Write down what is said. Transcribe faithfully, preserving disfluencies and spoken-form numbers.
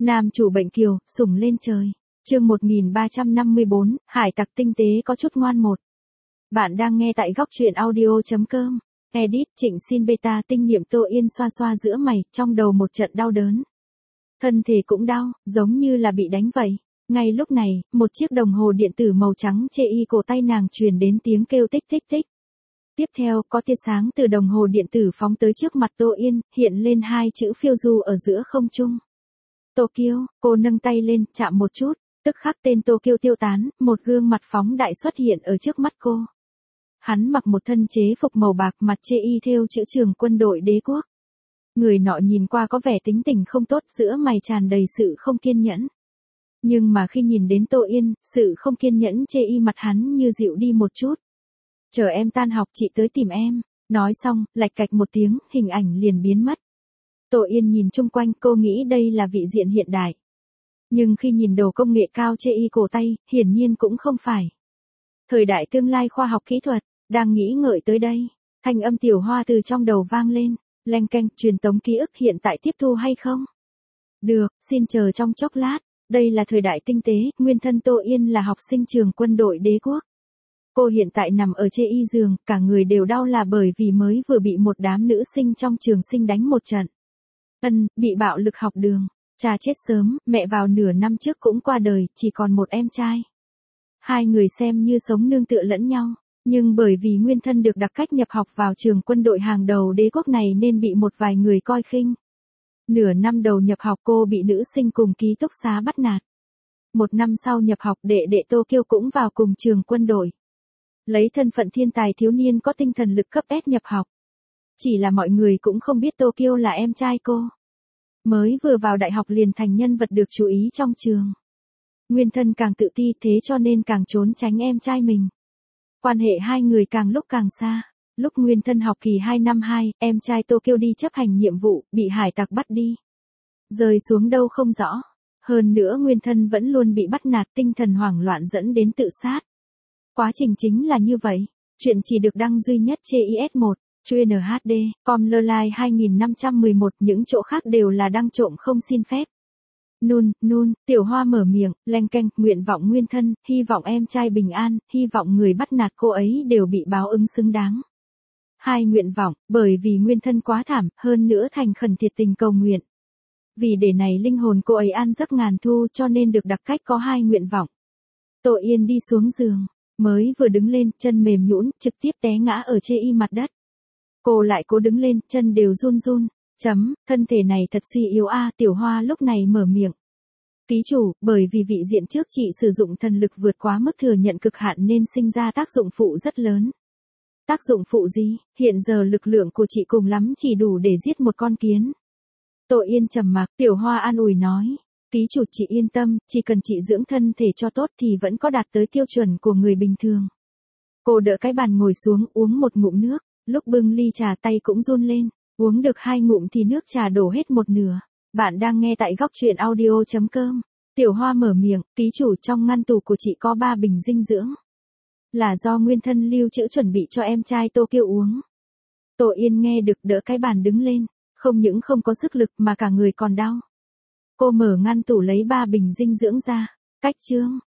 Nam chủ bệnh kiều, sủng lên trời. Chương một nghìn ba trăm năm mươi bốn, hải tặc tinh tế có chút ngoan một. Bạn đang nghe tại góc truyện audio chấm com. Edit Trịnh xin beta tinh niệm Tô Yên xoa xoa giữa mày, trong đầu một trận đau đớn. Thân thể cũng đau, giống như là bị đánh vậy. Ngay lúc này, một chiếc đồng hồ điện tử màu trắng chê y cổ tay nàng truyền đến tiếng kêu tích tích tích. Tiếp theo, có tia sáng từ đồng hồ điện tử phóng tới trước mặt Tô Yên, hiện lên hai chữ phiêu du ở giữa không trung. Tokyo, cô nâng tay lên, chạm một chút, tức khắc tên Tokyo tiêu tán, một gương mặt phóng đại xuất hiện ở trước mắt cô. Hắn mặc một thân chế phục màu bạc, mặt chê y thêu chữ trường quân đội đế quốc. Người nọ nhìn qua có vẻ tính tình không tốt, giữa mày tràn đầy sự không kiên nhẫn. Nhưng mà khi nhìn đến Tô Yên, sự không kiên nhẫn chê y mặt hắn như dịu đi một chút. Chờ em tan học chị tới tìm em. Nói xong, lạch cạch một tiếng, hình ảnh liền biến mất. Tô Yên nhìn chung quanh, cô nghĩ đây là vị diện hiện đại. Nhưng khi nhìn đồ công nghệ cao chê y cổ tay, hiển nhiên cũng không phải. Thời đại tương lai khoa học kỹ thuật, đang nghĩ ngợi tới đây. Thanh âm Tiểu Hoa từ trong đầu vang lên, leng keng, truyền tống ký ức hiện tại tiếp thu hay không? Được, xin chờ trong chốc lát. Đây là thời đại tinh tế, nguyên thân Tô Yên là học sinh trường quân đội đế quốc. Cô hiện tại nằm ở chê y giường, cả người đều đau là bởi vì mới vừa bị một đám nữ sinh trong trường sinh đánh một trận. Ân, bị bạo lực học đường, cha chết sớm, mẹ vào nửa năm trước cũng qua đời, chỉ còn một em trai. Hai người xem như sống nương tựa lẫn nhau, nhưng bởi vì nguyên thân được đặc cách nhập học vào trường quân đội hàng đầu đế quốc này nên bị một vài người coi khinh. Nửa năm đầu nhập học cô bị nữ sinh cùng ký túc xá bắt nạt. Một năm sau nhập học đệ đệ Tokyo cũng vào cùng trường quân đội. Lấy thân phận thiên tài thiếu niên có tinh thần lực cấp S nhập học. Chỉ là mọi người cũng không biết Tokyo là em trai cô. Mới vừa vào đại học liền thành nhân vật được chú ý trong trường. Nguyên thân càng tự ti thế cho nên càng trốn tránh em trai mình. Quan hệ hai người càng lúc càng xa. Lúc nguyên thân học kỳ hai năm hai, em trai Tokyo đi chấp hành nhiệm vụ, bị hải tặc bắt đi. Rơi xuống đâu không rõ. Hơn nữa nguyên thân vẫn luôn bị bắt nạt, tinh thần hoảng loạn dẫn đến tự sát. Quá trình chính là như vậy. Chuyện chỉ được đăng duy nhất trên i ét một, Chuyên hát đê, com lơ lai hai nghìn năm trăm mười một, những chỗ khác đều là đăng trộm không xin phép. Nun, nun, Tiểu Hoa mở miệng, leng keng, nguyện vọng nguyên thân, hy vọng em trai bình an, hy vọng người bắt nạt cô ấy đều bị báo ứng xứng đáng. Hai nguyện vọng, bởi vì nguyên thân quá thảm, hơn nữa thành khẩn thiệt tình cầu nguyện. Vì để này linh hồn cô ấy an giấc ngàn thu cho nên được đặc cách có hai nguyện vọng. Tô Yên đi xuống giường, mới vừa đứng lên, chân mềm nhũn, trực tiếp té ngã ở chê y mặt đất. Cô lại cố đứng lên, chân đều run run, chấm, thân thể này thật suy yếu a. Tiểu Hoa lúc này mở miệng. Ký chủ, bởi vì vị diện trước chị sử dụng thần lực vượt quá mức thừa nhận cực hạn nên sinh ra tác dụng phụ rất lớn. Tác dụng phụ gì? Hiện giờ lực lượng của chị cùng lắm chỉ đủ để giết một con kiến. Tô Yên trầm mặc, Tiểu Hoa an ủi nói. Ký chủ chị yên tâm, chỉ cần chị dưỡng thân thể cho tốt thì vẫn có đạt tới tiêu chuẩn của người bình thường. Cô đỡ cái bàn ngồi xuống uống một ngụm nước, lúc bưng ly trà tay cũng run lên, uống được hai ngụm thì nước trà đổ hết một nửa. Bạn đang nghe tại góc truyện audio chấm com. Tiểu Hoa mở miệng, ký chủ trong ngăn tủ của chị có ba bình dinh dưỡng. Là do nguyên thân lưu trữ chuẩn bị cho em trai Tokyo uống. Tô Yên nghe được đỡ cái bàn đứng lên, không những không có sức lực mà cả người còn đau. Cô mở ngăn tủ lấy ba bình dinh dưỡng ra, cách chương,